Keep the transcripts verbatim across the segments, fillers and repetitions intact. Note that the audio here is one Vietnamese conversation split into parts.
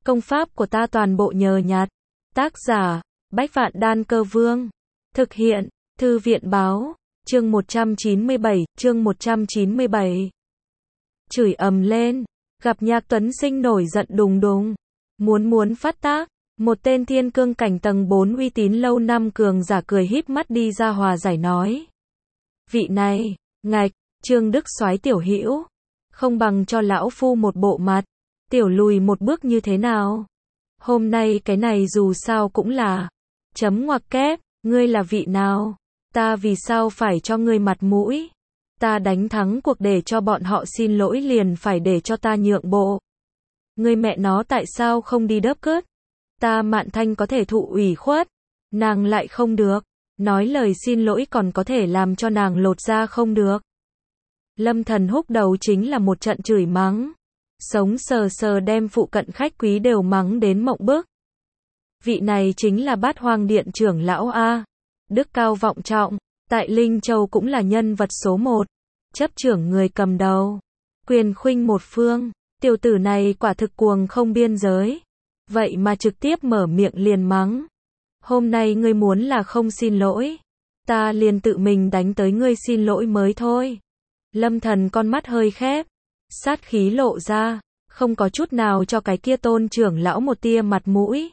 Công pháp của ta toàn bộ nhờ nhặt. Tác giả, Bách Vạn Đan Cơ Vương. Thực hiện, Thư viện Báo. Chương một trăm chín mươi bảy, chương một trăm chín mươi bảy. Chửi ầm lên, gặp Nhạc Tuấn Sinh nổi giận đùng đùng. Muốn muốn phát tác, một tên thiên cương cảnh tầng bốn uy tín lâu năm cường giả cười híp mắt đi ra hòa giải nói. Vị này, ngạch, Trương Đức Soái tiểu hữu, không bằng cho lão phu một bộ mặt, tiểu lùi một bước như thế nào? Hôm nay cái này dù sao cũng là chấm ngoặc kép, ngươi là vị nào? Ta vì sao phải cho ngươi mặt mũi? Ta đánh thắng cuộc để cho bọn họ xin lỗi liền phải để cho ta nhượng bộ. Ngươi mẹ nó tại sao không đi đớp cướp? Ta Mạn Thanh có thể thụ ủy khuất, nàng lại không được, nói lời xin lỗi còn có thể làm cho nàng lột da không được. Lâm Thần húc đầu chính là một trận chửi mắng, sống sờ sờ đem phụ cận khách quý đều mắng đến mộng bức. Vị này chính là Bát Hoang Điện trưởng lão A, đức cao vọng trọng, tại Linh Châu cũng là nhân vật số một, chấp trưởng người cầm đầu, quyền khuynh một phương, tiểu tử này quả thực cuồng không biên giới, vậy mà trực tiếp mở miệng liền mắng. Hôm nay ngươi muốn là không xin lỗi, ta liền tự mình đánh tới ngươi xin lỗi mới thôi. Lâm Thần con mắt hơi khép, sát khí lộ ra, không có chút nào cho cái kia Tôn trưởng lão một tia mặt mũi.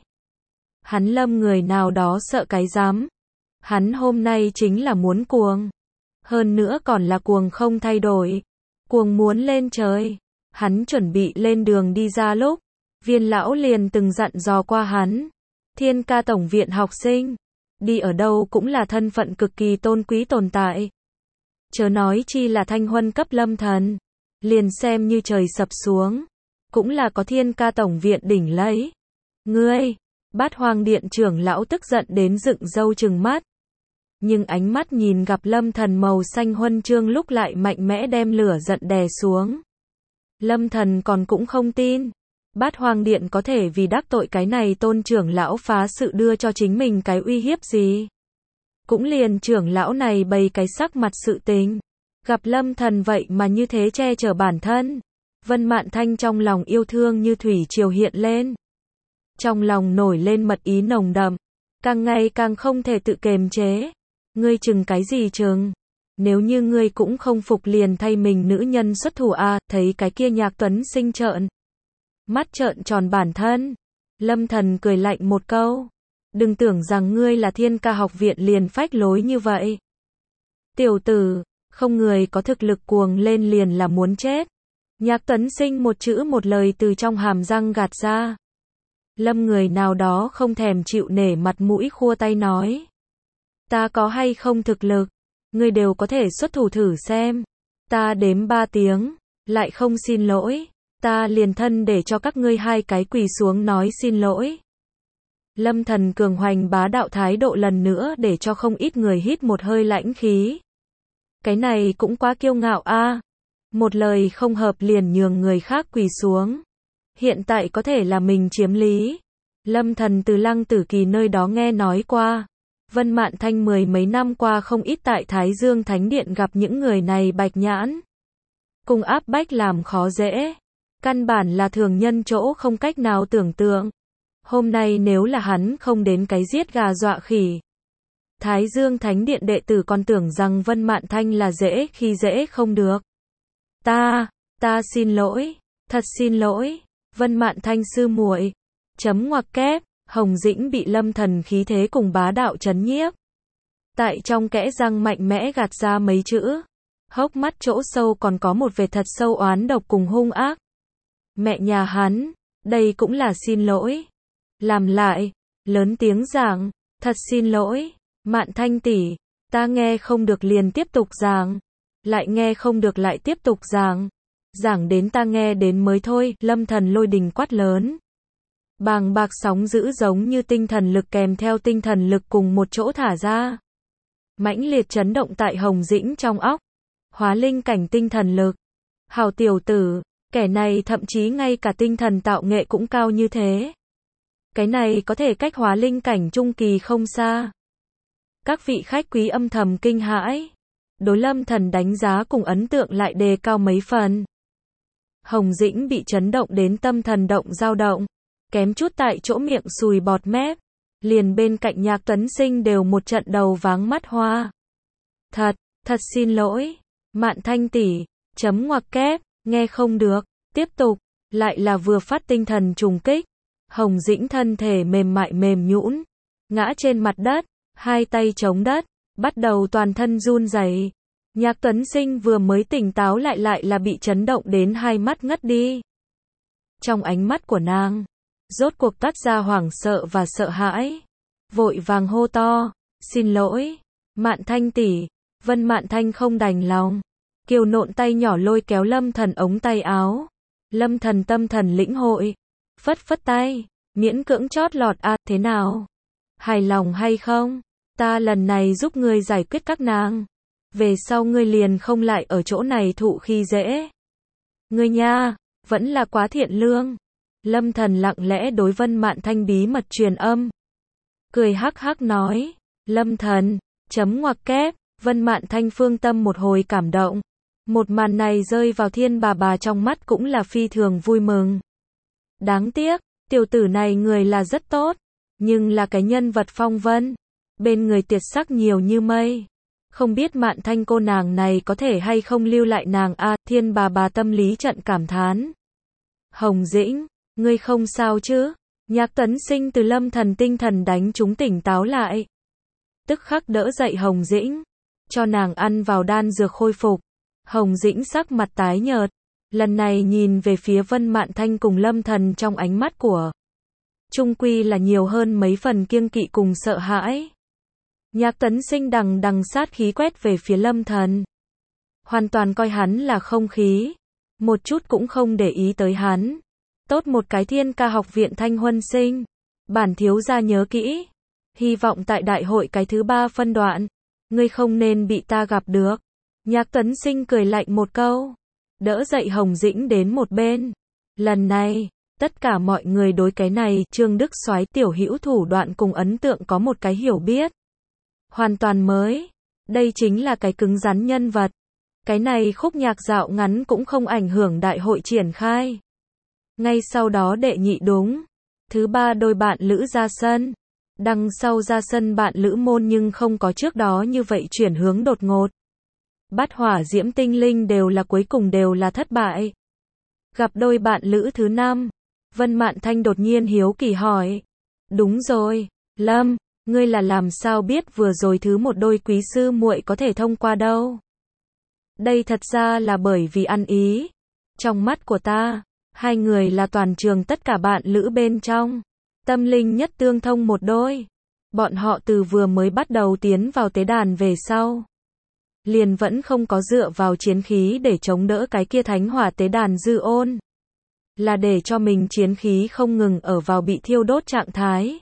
Hắn Lâm người nào đó sợ cái dám. Hắn hôm nay chính là muốn cuồng. Hơn nữa còn là cuồng không thay đổi. Cuồng muốn lên trời. Hắn chuẩn bị lên đường đi ra lúc, Viên lão liền từng dặn dò qua hắn. Thiên Ca Tổng viện học sinh, đi ở đâu cũng là thân phận cực kỳ tôn quý tồn tại. Chớ nói chi là thanh huân cấp Lâm Thần, liền xem như trời sập xuống, cũng là có Thiên Ca Tổng viện đỉnh lấy. Ngươi, Bát Hoang Điện trưởng lão tức giận đến dựng râu trừng mắt. Nhưng ánh mắt nhìn gặp Lâm Thần màu xanh huân chương lúc lại mạnh mẽ đem lửa giận đè xuống. Lâm Thần còn cũng không tin, Bát Hoang Điện có thể vì đắc tội cái này Tôn trưởng lão phá sự đưa cho chính mình cái uy hiếp gì. Cũng liền trưởng lão này bày cái sắc mặt sự tình, gặp Lâm Thần vậy mà như thế che chở bản thân. Vân Mạn Thanh trong lòng yêu thương như thủy triều hiện lên. Trong lòng nổi lên mật ý nồng đậm, càng ngày càng không thể tự kiềm chế. Ngươi chừng cái gì chừng? Nếu như ngươi cũng không phục liền thay mình nữ nhân xuất thủ a, à, thấy cái kia Nhạc Tuấn Sinh trợn mắt trợn tròn bản thân. Lâm Thần cười lạnh một câu, đừng tưởng rằng ngươi là Thiên Ca học viện liền phách lối như vậy. Tiểu tử, không người có thực lực cuồng lên liền là muốn chết. Nhạc Tuấn Sinh một chữ một lời từ trong hàm răng gạt ra. Lâm người nào đó không thèm chịu nể mặt mũi khua tay nói. Ta có hay không thực lực, ngươi đều có thể xuất thủ thử xem. Ta đếm ba tiếng, lại không xin lỗi, ta liền thân để cho các ngươi hai cái quỳ xuống nói xin lỗi. Lâm Thần cường hoành bá đạo thái độ lần nữa để cho không ít người hít một hơi lãnh khí. Cái này cũng quá kiêu ngạo a, một lời không hợp liền nhường người khác quỳ xuống. Hiện tại có thể là mình chiếm lý. Lâm Thần từ Lăng Tử Kỳ nơi đó nghe nói qua. Vân Mạn Thanh mười mấy năm qua không ít tại Thái Dương Thánh Điện gặp những người này bạch nhãn. Cùng áp bách làm khó dễ. Căn bản là thường nhân chỗ không cách nào tưởng tượng. Hôm nay nếu là hắn không đến cái giết gà dọa khỉ. Thái Dương Thánh Điện đệ tử còn tưởng rằng Vân Mạn Thanh là dễ khi dễ không được. Ta, ta xin lỗi, thật xin lỗi, Vân Mạn Thanh sư muội. Chấm ngoặc kép, Hồng Dĩnh bị Lâm Thần khí thế cùng bá đạo chấn nhiếp. Tại trong kẽ răng mạnh mẽ gạt ra mấy chữ. Hốc mắt chỗ sâu còn có một vệt thật sâu oán độc cùng hung ác. Mẹ nhà hắn, đây cũng là xin lỗi. Làm lại, lớn tiếng giảng, thật xin lỗi, Mạn Thanh tỷ, ta nghe không được liền tiếp tục giảng, lại nghe không được lại tiếp tục giảng, giảng đến ta nghe đến mới thôi. Lâm Thần lôi đình quát lớn. Bàng bạc sóng dữ giống như tinh thần lực kèm theo tinh thần lực cùng một chỗ thả ra. Mãnh liệt chấn động tại Hồng Dĩnh trong óc. Hóa linh cảnh tinh thần lực. Hào tiểu tử, kẻ này thậm chí ngay cả tinh thần tạo nghệ cũng cao như thế. Cái này có thể cách hóa linh cảnh trung kỳ không xa. Các vị khách quý âm thầm kinh hãi. Đối Lâm Thần đánh giá cùng ấn tượng lại đề cao mấy phần. Hồng Dĩnh bị chấn động đến tâm thần động dao động. kém chút tại chỗ miệng sùi bọt mép. Liền bên cạnh Nhạc Tuấn Sinh đều một trận đầu váng mắt hoa. Thật, thật xin lỗi. Mạn Thanh tỷ, chấm ngoặc kép, nghe không được. Tiếp tục, lại là vừa phát tinh thần trùng kích. Hồng Dĩnh thân thể mềm mại mềm nhũn, ngã trên mặt đất, hai tay chống đất, bắt đầu toàn thân run rẩy. Nhạc Tuấn Sinh vừa mới tỉnh táo lại lại là bị chấn động đến hai mắt ngất đi. Trong ánh mắt của nàng, rốt cuộc toát ra hoảng sợ và sợ hãi. Vội vàng hô to, xin lỗi, Mạn Thanh tỷ. Vân Mạn Thanh không đành lòng, kiều nộn tay nhỏ lôi kéo Lâm Thần ống tay áo. Lâm Thần tâm thần lĩnh hội, phất phất tay, miễn cưỡng chót lọt à, thế nào? Hài lòng hay không? Ta lần này giúp ngươi giải quyết các nàng. Về sau ngươi liền không lại ở chỗ này thụ khi dễ. Ngươi nha, vẫn là quá thiện lương. Lâm Thần lặng lẽ đối Vân Mạn Thanh bí mật truyền âm. Cười hắc hắc nói, Lâm Thần, chấm ngoặc kép. Vân Mạn Thanh phương tâm một hồi cảm động. Một màn này rơi vào Thiên bà bà trong mắt cũng là phi thường vui mừng. Đáng tiếc, tiểu tử này người là rất tốt, nhưng là cái nhân vật phong vân. Bên người tiệt sắc nhiều như mây. Không biết Mạn Thanh cô nàng này có thể hay không lưu lại nàng a à, Thiên bà bà tâm lý trận cảm thán. Hồng Dĩnh, ngươi không sao chứ? Nhạc Tuấn Sinh từ Lâm Thần tinh thần đánh chúng tỉnh táo lại. Tức khắc đỡ dậy Hồng Dĩnh, cho nàng ăn vào đan dược khôi phục. Hồng Dĩnh sắc mặt tái nhợt, lần này nhìn về phía Vân Mạn Thanh cùng Lâm Thần trong ánh mắt của trung quy là nhiều hơn mấy phần kiêng kỵ cùng sợ hãi. Nhạc Tuấn Sinh đằng đằng sát khí quét về phía Lâm Thần, hoàn toàn coi hắn là không khí, một chút cũng không để ý tới hắn. Tốt một cái Thiên Ca học viện Thanh Huân Sinh, bản thiếu gia nhớ kỹ, hy vọng tại đại hội cái thứ ba phân đoạn, ngươi không nên bị ta gặp được. Nhạc Tuấn Sinh cười lạnh một câu, đỡ dậy Hồng Dĩnh đến một bên. Lần này, tất cả mọi người đối cái này Trương Đức Soái tiểu hữu thủ đoạn cùng ấn tượng có một cái hiểu biết hoàn toàn mới. Đây chính là cái cứng rắn nhân vật. Cái này khúc nhạc dạo ngắn cũng không ảnh hưởng đại hội triển khai. Ngay sau đó đệ nhị đúng, thứ ba đôi bạn lữ ra sân. Đằng sau ra sân bạn lữ môn nhưng không có trước đó như vậy chuyển hướng đột ngột. Bát hỏa diễm tinh linh đều là cuối cùng đều là thất bại. Gặp đôi bạn lữ thứ năm, Vân Mạn Thanh đột nhiên hiếu kỳ hỏi. Đúng rồi, Lâm, ngươi là làm sao biết vừa rồi thứ một đôi quý sư muội có thể thông qua đâu? Đây thật ra là bởi vì ăn ý. Trong mắt của ta, hai người là toàn trường tất cả bạn lữ bên trong. Tâm linh nhất tương thông một đôi. Bọn họ từ vừa mới bắt đầu tiến vào tế đàn về sau, liền vẫn không có dựa vào chiến khí để chống đỡ cái kia thánh hỏa tế đàn dư ôn. Là để cho mình chiến khí không ngừng ở vào bị thiêu đốt trạng thái.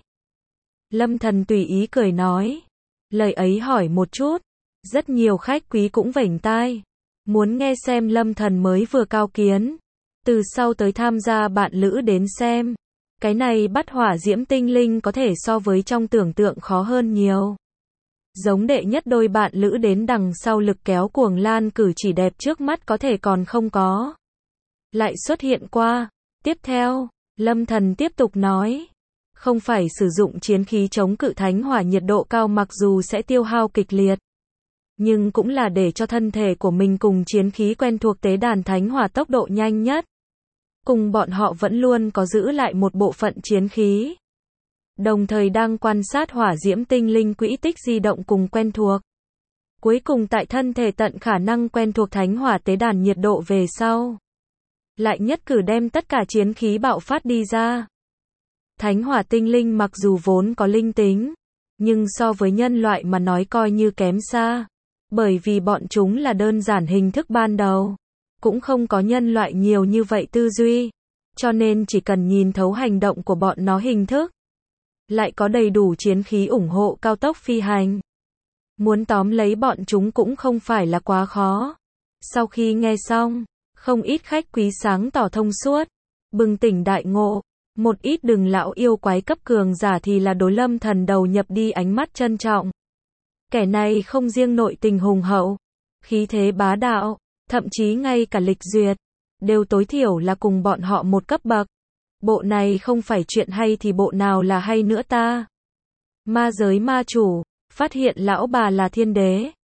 Lâm Thần tùy ý cười nói. Lời ấy hỏi một chút. Rất nhiều khách quý cũng vểnh tai. Muốn nghe xem Lâm Thần mới vừa cao kiến. Từ sau tới tham gia bạn lữ đến xem. Cái này bắt hỏa diễm tinh linh có thể so với trong tưởng tượng khó hơn nhiều. Giống đệ nhất đôi bạn lữ đến đằng sau lực kéo cuồng lan cử chỉ đẹp trước mắt có thể còn không có. Lại xuất hiện qua. Tiếp theo, Lâm Thần tiếp tục nói. Không phải sử dụng chiến khí chống cự thánh hỏa nhiệt độ cao mặc dù sẽ tiêu hao kịch liệt. Nhưng cũng là để cho thân thể của mình cùng chiến khí quen thuộc tế đàn thánh hỏa tốc độ nhanh nhất. Cùng bọn họ vẫn luôn có giữ lại một bộ phận chiến khí. Đồng thời đang quan sát hỏa diễm tinh linh quỹ tích di động cùng quen thuộc. Cuối cùng tại thân thể tận khả năng quen thuộc thánh hỏa tế đàn nhiệt độ về sau. Lại nhất cử đem tất cả chiến khí bạo phát đi ra. Thánh hỏa tinh linh mặc dù vốn có linh tính, nhưng so với nhân loại mà nói coi như kém xa. Bởi vì bọn chúng là đơn giản hình thức ban đầu. Cũng không có nhân loại nhiều như vậy tư duy. Cho nên chỉ cần nhìn thấu hành động của bọn nó hình thức. Lại có đầy đủ chiến khí ủng hộ cao tốc phi hành. Muốn tóm lấy bọn chúng cũng không phải là quá khó. Sau khi nghe xong, không ít khách quý sáng tỏ thông suốt. Bừng tỉnh đại ngộ. Một ít đừng lão yêu quái cấp cường giả thì là đối Lâm Thần đầu nhập đi ánh mắt trân trọng. Kẻ này không riêng nội tình hùng hậu, khí thế bá đạo, thậm chí ngay cả lịch duyệt, đều tối thiểu là cùng bọn họ một cấp bậc. Bộ này không phải chuyện hay thì bộ nào là hay nữa ta? Ma giới ma chủ, phát hiện lão bà là thiên đế.